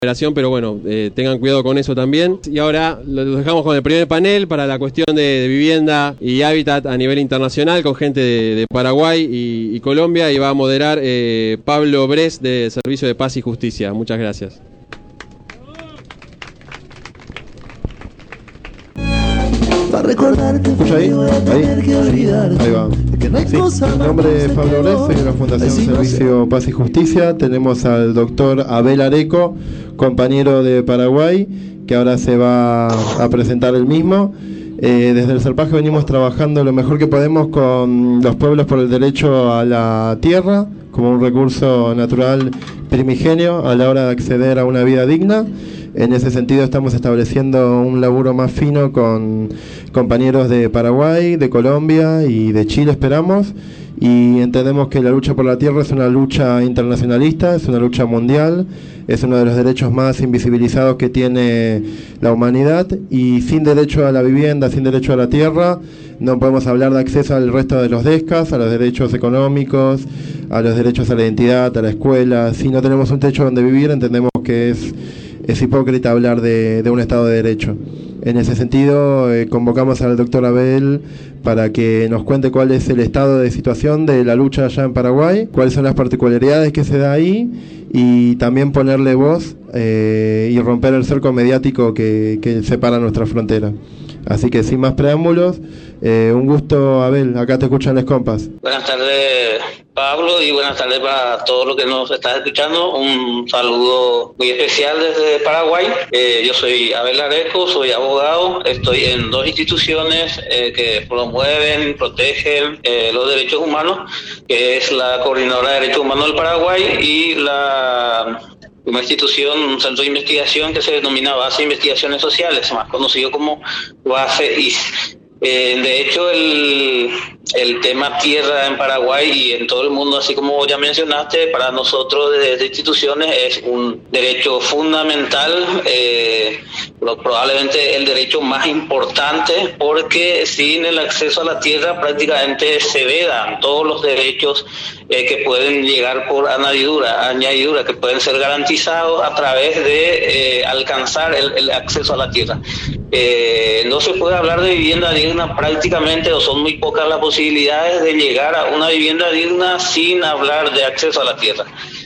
operación, pero bueno, tengan cuidado con eso también. Y ahora los dejamos con el primer panel para la cuestión de vivienda y hábitat a nivel internacional con gente de Paraguay y Colombia, y va a moderar Pablo Bres de Servicio de Paz y Justicia. Muchas gracias. Para recordarte, ahí va. Sí, mi nombre es Pablo Bres, soy de la Fundación Servicio Paz y Justicia. Tenemos al doctor Abel Areco, compañero de Paraguay, que ahora se va a presentar el mismo. Desde el Serpaje venimos trabajando lo mejor que podemos con los pueblos por el derecho a la tierra, como un recurso natural primigenio a la hora de acceder a una vida digna. En ese sentido estamos estableciendo un laburo más fino con compañeros de Paraguay, de Colombia y de Chile, esperamos, y entendemos que la lucha por la tierra es una lucha internacionalista, es una lucha mundial, es uno de los derechos más invisibilizados que tiene la humanidad, y sin derecho a la vivienda, sin derecho a la tierra, no podemos hablar de acceso al resto de los DESCAS, a los derechos económicos, a los derechos a la identidad, a la escuela. Si no tenemos un techo donde vivir, entendemos que es hipócrita hablar de un Estado de Derecho. En ese sentido, convocamos al doctor Abel para que nos cuente cuál es el estado de situación de la lucha allá en Paraguay, cuáles son las particularidades que se da ahí, y también ponerle voz y romper el cerco mediático que separa nuestra frontera. Así que sin más preámbulos, un gusto, Abel, acá te escuchan las compas. Buenas tardes, Pablo, y buenas tardes para todos los que nos están escuchando. Un saludo muy especial desde Paraguay. Yo soy Abel Areco, soy abogado, estoy en dos instituciones que promueven, protegen los derechos humanos, que es la Coordinadora de Derechos Humanos del Paraguay y una institución, un centro de investigación que se denomina Base de Investigaciones Sociales, más conocido como Base IS. De hecho, el tema tierra en Paraguay y en todo el mundo, así como ya mencionaste, para nosotros desde instituciones es un derecho fundamental, probablemente el derecho más importante, porque sin el acceso a la tierra prácticamente se vedan todos los derechos que pueden llegar por añadidura, que pueden ser garantizados a través de alcanzar el acceso a la tierra. No se puede hablar de vivienda digna prácticamente, o son muy pocas las posibilidades de llegar a una vivienda digna sin hablar de acceso a la tierra.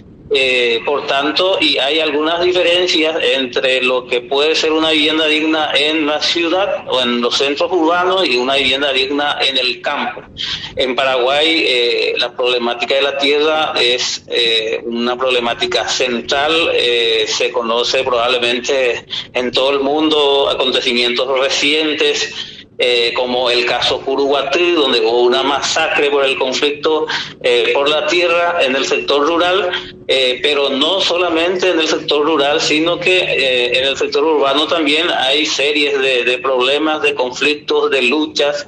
Por tanto, y hay algunas diferencias entre lo que puede ser una vivienda digna en la ciudad o en los centros urbanos y una vivienda digna en el campo. En Paraguay, la problemática de la tierra es una problemática central. Se conoce probablemente en todo el mundo acontecimientos recientes, como el caso Curuguatí, donde hubo una masacre por el conflicto por la tierra en el sector rural, pero no solamente en el sector rural, sino que en el sector urbano también hay series de problemas, de conflictos, de luchas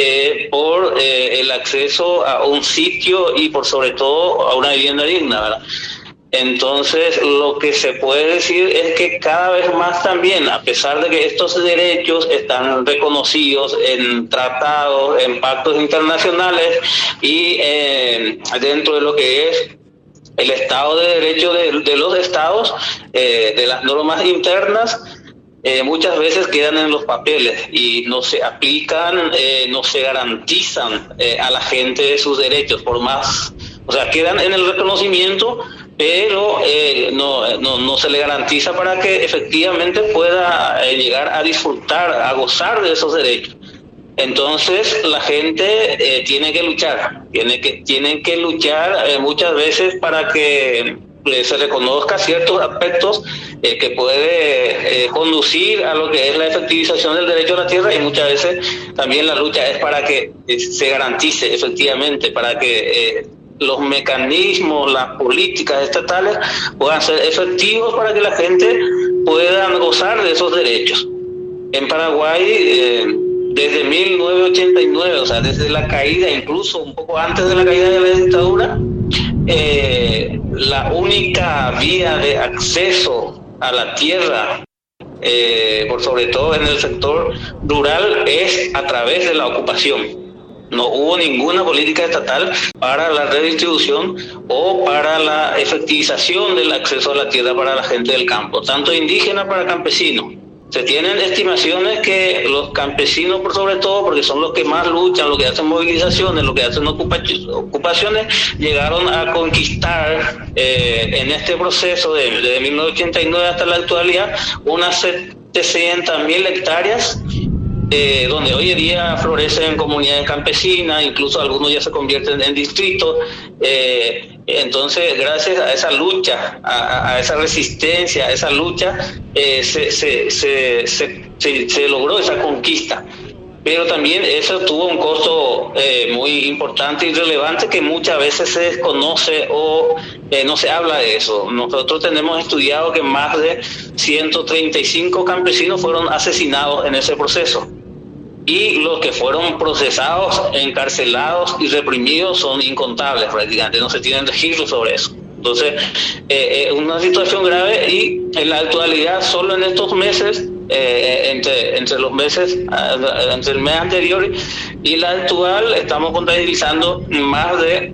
por el acceso a un sitio y por sobre todo a una vivienda digna, ¿verdad? Entonces, lo que se puede decir es que cada vez más también, a pesar de que estos derechos están reconocidos en tratados, en pactos internacionales y dentro de lo que es el Estado de Derecho de los estados, de las normas internas, muchas veces quedan en los papeles y no se aplican, no se garantizan a la gente sus derechos, quedan en el reconocimiento, pero no se le garantiza para que efectivamente pueda llegar a disfrutar, a gozar de esos derechos. Entonces la gente tiene que luchar, tienen que luchar muchas veces para que se reconozca ciertos aspectos que puede conducir a lo que es la efectivización del derecho a la tierra, y muchas veces también la lucha es para que se garantice efectivamente, para que los mecanismos, las políticas estatales puedan ser efectivos para que la gente pueda gozar de esos derechos. En Paraguay, desde 1989, o sea, desde la caída, incluso un poco antes de la caída de la dictadura, la única vía de acceso a la tierra, por sobre todo en el sector rural, es a través de la ocupación. No hubo ninguna política estatal para la redistribución o para la efectivización del acceso a la tierra para la gente del campo, tanto indígena para campesinos. Se tienen estimaciones que los campesinos, por sobre todo, porque son los que más luchan, los que hacen movilizaciones, los que hacen ocupaciones, llegaron a conquistar en este proceso desde 1989 hasta la actualidad unas 700.000 hectáreas, donde hoy en día florecen comunidades campesinas, incluso algunos ya se convierten en distritos. Entonces, gracias a esa lucha, a esa resistencia, a esa lucha, se logró esa conquista. Pero también eso tuvo un costo muy importante y relevante que muchas veces se desconoce o no se habla de eso. Nosotros tenemos estudiado que más de 135 campesinos fueron asesinados en ese proceso. Y los que fueron procesados, encarcelados y reprimidos son incontables prácticamente, no se tienen registros sobre eso. Entonces, es una situación grave y en la actualidad, solo en estos meses, entre el mes anterior y la actual, estamos contabilizando más de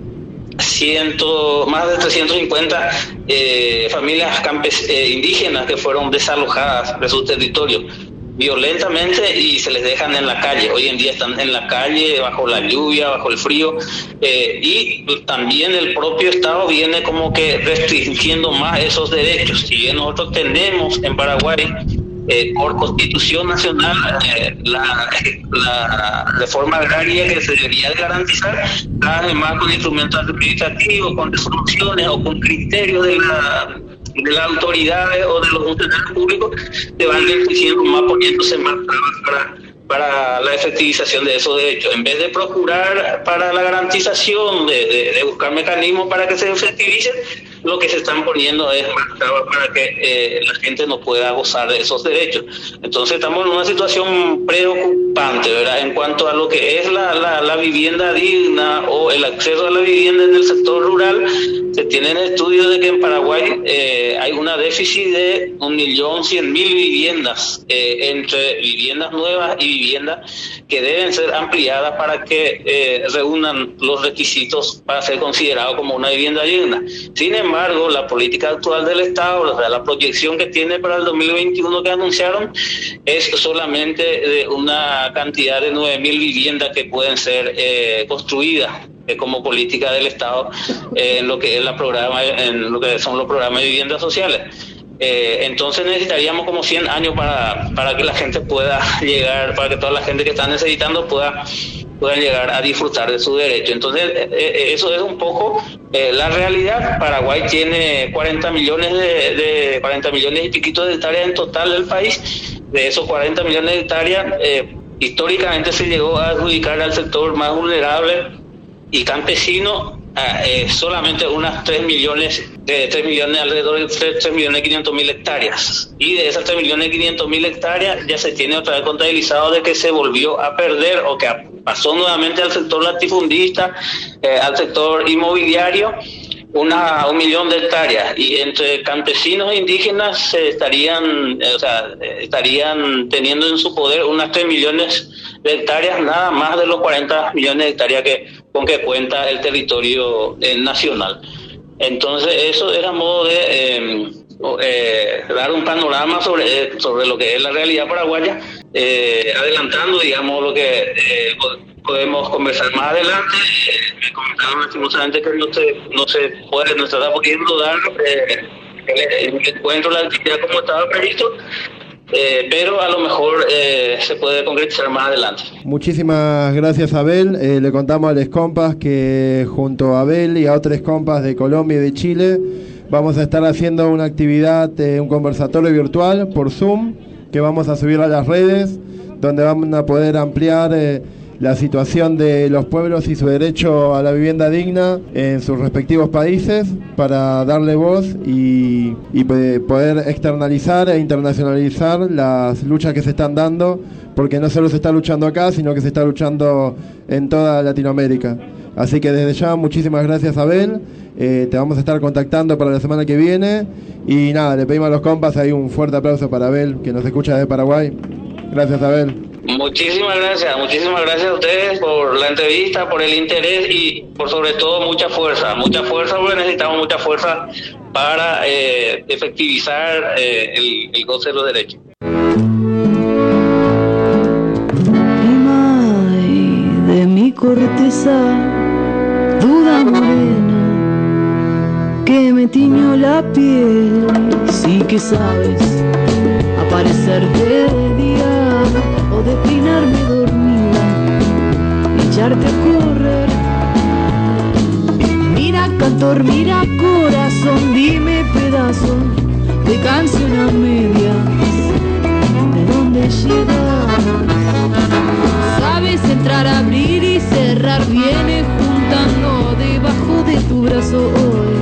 350 familias indígenas que fueron desalojadas de sus territorios violentamente y se les dejan en la calle. Hoy en día están en la calle bajo la lluvia, bajo el frío, y también el propio Estado viene como que restringiendo más esos derechos. Si bien nosotros tenemos en Paraguay por Constitución Nacional la reforma agraria que se debería de garantizar, además con instrumentos administrativos, con resoluciones o con criterios de las autoridades o de los funcionarios públicos, te van restringiendo más, poniéndose más para la efectivización de esos derechos. En vez de procurar para la garantización, de buscar mecanismos para que se efectivicen, lo que se están poniendo es más trabas para que la gente no pueda gozar de esos derechos. Entonces estamos en una situación preocupante, ¿verdad? En cuanto a lo que es la vivienda digna o el acceso a la vivienda en el sector rural, se tienen estudios de que en Paraguay hay una déficit de 1.100.000 viviendas, entre viviendas nuevas y viviendas que deben ser ampliadas para que reúnan los requisitos para ser considerado como una vivienda digna. Sin embargo, la política actual del Estado, o sea, la proyección que tiene para el 2021 que anunciaron, es solamente de una cantidad de 9.000 viviendas que pueden ser construidas como política del Estado en lo que es en lo que son los programas de viviendas sociales. Entonces necesitaríamos como 100 años para que la gente pueda llegar, para que toda la gente que está necesitando puedan llegar a disfrutar de su derecho. Entonces eso es un poco la realidad. Paraguay tiene 40 millones y piquito de hectáreas en total del país. De esos 40 millones de hectáreas, históricamente se llegó a adjudicar al sector más vulnerable y campesino solamente unas 3 millones, alrededor de 3.500.000 hectáreas. Y de esas 3.500.000 hectáreas ya se tiene otra vez contabilizado de que se volvió a perder o que pasó nuevamente al sector latifundista, al sector inmobiliario, un millón de hectáreas. Y entre campesinos e indígenas estarían teniendo en su poder unas 3 millones de hectáreas, nada más de los 40 millones de hectáreas con que cuenta el territorio nacional. Entonces eso era modo de dar un panorama sobre lo que es la realidad paraguaya, adelantando, digamos, lo que podemos conversar más adelante. Me comentaron lastimosamente que no se está pudiendo dar el encuentro, la actividad como estaba previsto. Pero a lo mejor se puede concretizar más adelante. Muchísimas gracias, Abel. Le contamos a los compas que junto a Abel y a otros compas de Colombia y de Chile vamos a estar haciendo una actividad, un conversatorio virtual por Zoom, que vamos a subir a las redes, donde van a poder ampliar la situación de los pueblos y su derecho a la vivienda digna en sus respectivos países, para darle voz y poder externalizar e internacionalizar las luchas que se están dando, porque no solo se está luchando acá, sino que se está luchando en toda Latinoamérica. Así que desde ya, muchísimas gracias, Abel. Te vamos a estar contactando para la semana que viene. Y nada, le pedimos a los compas ahí un fuerte aplauso para Abel, que nos escucha desde Paraguay. Gracias, Abel. Muchísimas gracias a ustedes por la entrevista, por el interés y por sobre todo mucha fuerza porque necesitamos mucha fuerza para efectivizar el goce de los derechos. De mi corteza, duda morena, que me tiñó la piel, sí que sabes aparecerte de día o declinarme dormida, echarte a correr. Mira cantor, mira corazón, dime pedazo de canción a medias, ¿de dónde llegas? Sabes entrar, abrir y cerrar, viene juntando debajo de tu brazo hoy.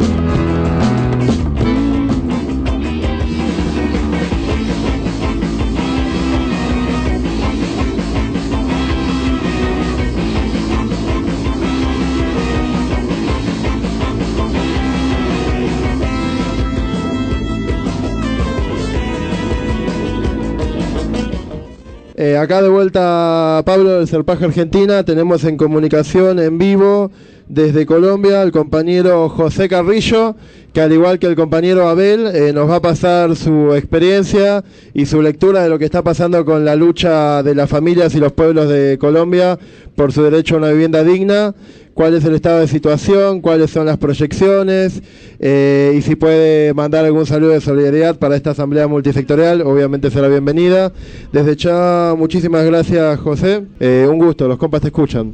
Acá de vuelta Pablo del Serpaje Argentina. Tenemos en comunicación en vivo desde Colombia al compañero José Carrillo, que al igual que el compañero Abel nos va a pasar su experiencia y su lectura de lo que está pasando con la lucha de las familias y los pueblos de Colombia por su derecho a una vivienda digna, cuál es el estado de situación, cuáles son las proyecciones, y si puede mandar algún saludo de solidaridad para esta asamblea multisectorial, obviamente será bienvenida. Desde ya, muchísimas gracias, José. Un gusto, los compas te escuchan.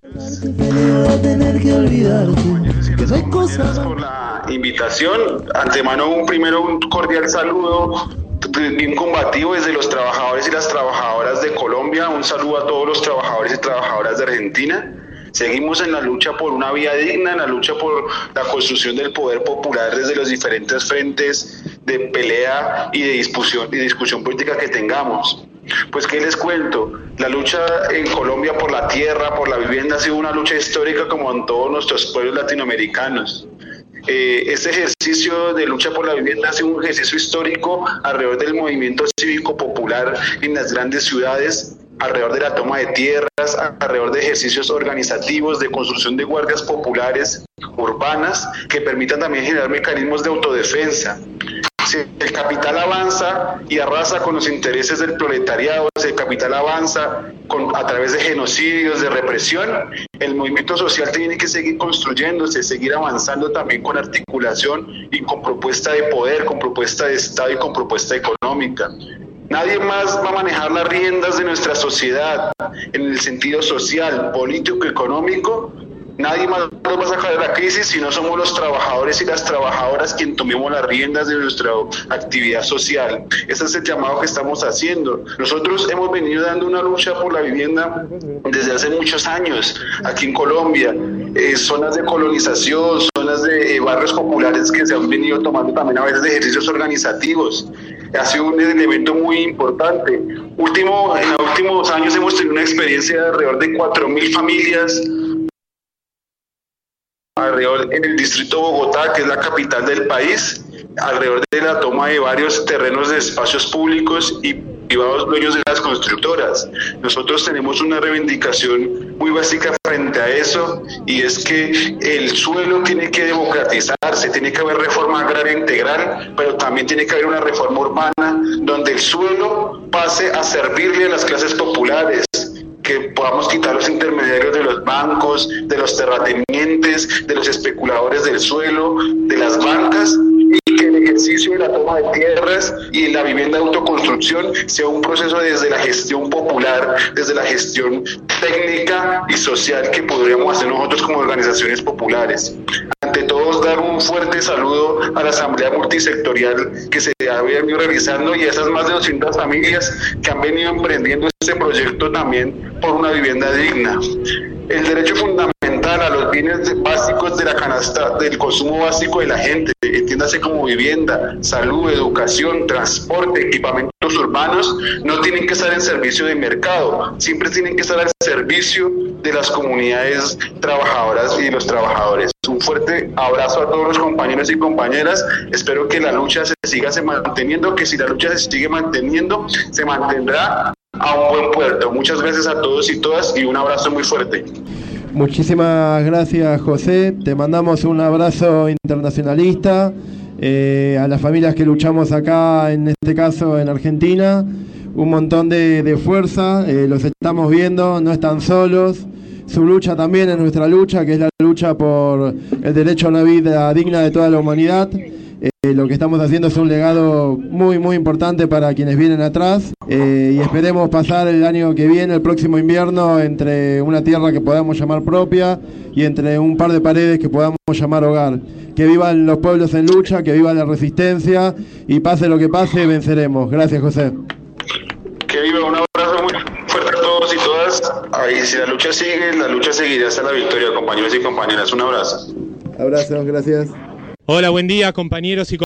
Gracias por la invitación. Antemano, un cordial saludo bien combativo desde los trabajadores y las trabajadoras de Colombia. Un saludo a todos los trabajadores y trabajadoras de Argentina. Seguimos en la lucha por una vía digna, en la lucha por la construcción del poder popular desde los diferentes frentes de pelea y de discusión política que tengamos. Pues qué les cuento, la lucha en Colombia por la tierra, por la vivienda ha sido una lucha histórica como en todos nuestros pueblos latinoamericanos. Este ejercicio de lucha por la vivienda ha sido un ejercicio histórico alrededor del movimiento cívico popular en las grandes ciudades, alrededor de la toma de tierras, alrededor de ejercicios organizativos, de construcción de guardias populares urbanas que permitan también generar mecanismos de autodefensa. Si el capital avanza y arrasa con los intereses del proletariado, si el capital avanza a través de genocidios, de represión, el movimiento social tiene que seguir construyéndose, seguir avanzando también con articulación y con propuesta de poder, con propuesta de Estado y con propuesta económica. Nadie más va a manejar las riendas de nuestra sociedad en el sentido social, político, económico. Nadie más nos va a sacar de la crisis si no somos los trabajadores y las trabajadoras quien tomemos las riendas de nuestra actividad social. Ese es el llamado que estamos haciendo. Nosotros hemos venido dando una lucha por la vivienda desde hace muchos años aquí en Colombia. Zonas de colonización, zonas de barrios populares que se han venido tomando también a veces de ejercicios organizativos. Ha sido un elemento muy importante. En los últimos años hemos tenido una experiencia de alrededor de 4.000 familias alrededor en el distrito de Bogotá, que es la capital del país, alrededor de la toma de varios terrenos de espacios públicos y privados dueños de las constructoras. Nosotros tenemos una reivindicación muy básica frente a eso, y es que el suelo tiene que democratizarse, tiene que haber reforma agraria integral, pero también tiene que haber una reforma urbana donde el suelo pase a servirle a las clases populares, que podamos quitar los intermediarios de los bancos, de los terratenientes, de los especuladores del suelo, de las bancas, y que el ejercicio de la toma de tierras y la vivienda de autoconstrucción sea un proceso desde la gestión popular, desde la gestión técnica y social que podríamos hacer nosotros como organizaciones populares. Ante todos, dar un fuerte saludo a la Asamblea Multisectorial que se ha venido realizando y a esas más de 200 familias que han venido emprendiendo este proyecto también por una vivienda digna. El derecho fundamental a los bienes básicos de la canasta del consumo básico de la gente, entiéndase como vivienda, salud, educación, transporte, equipamientos urbanos, no tienen que estar en servicio de mercado, siempre tienen que estar al servicio de las comunidades trabajadoras y de los trabajadores. Un fuerte abrazo a todos los compañeros y compañeras. Espero que la lucha se siga manteniendo, que si la lucha se sigue manteniendo, se mantendrá a un buen puerto. Muchas gracias a todos y todas y un abrazo muy fuerte. Muchísimas gracias, José. Te mandamos un abrazo internacionalista a las familias que luchamos acá, en este caso en Argentina. Un montón de fuerza, los estamos viendo, no están solos. Su lucha también es nuestra lucha, que es la lucha por el derecho a una vida digna de toda la humanidad. Lo que estamos haciendo es un legado muy muy importante para quienes vienen atrás, y esperemos pasar el año que viene, el próximo invierno, entre una tierra que podamos llamar propia y entre un par de paredes que podamos llamar hogar. Que vivan los pueblos en lucha, que viva la resistencia, y pase lo que pase, venceremos. Gracias, José. Que viva, un abrazo muy fuerte a todos y todas. Ahí, si la lucha sigue, la lucha seguirá hasta la victoria, compañeros y compañeras. Un abrazo. Abrazos, gracias. Hola, buen día, compañeros y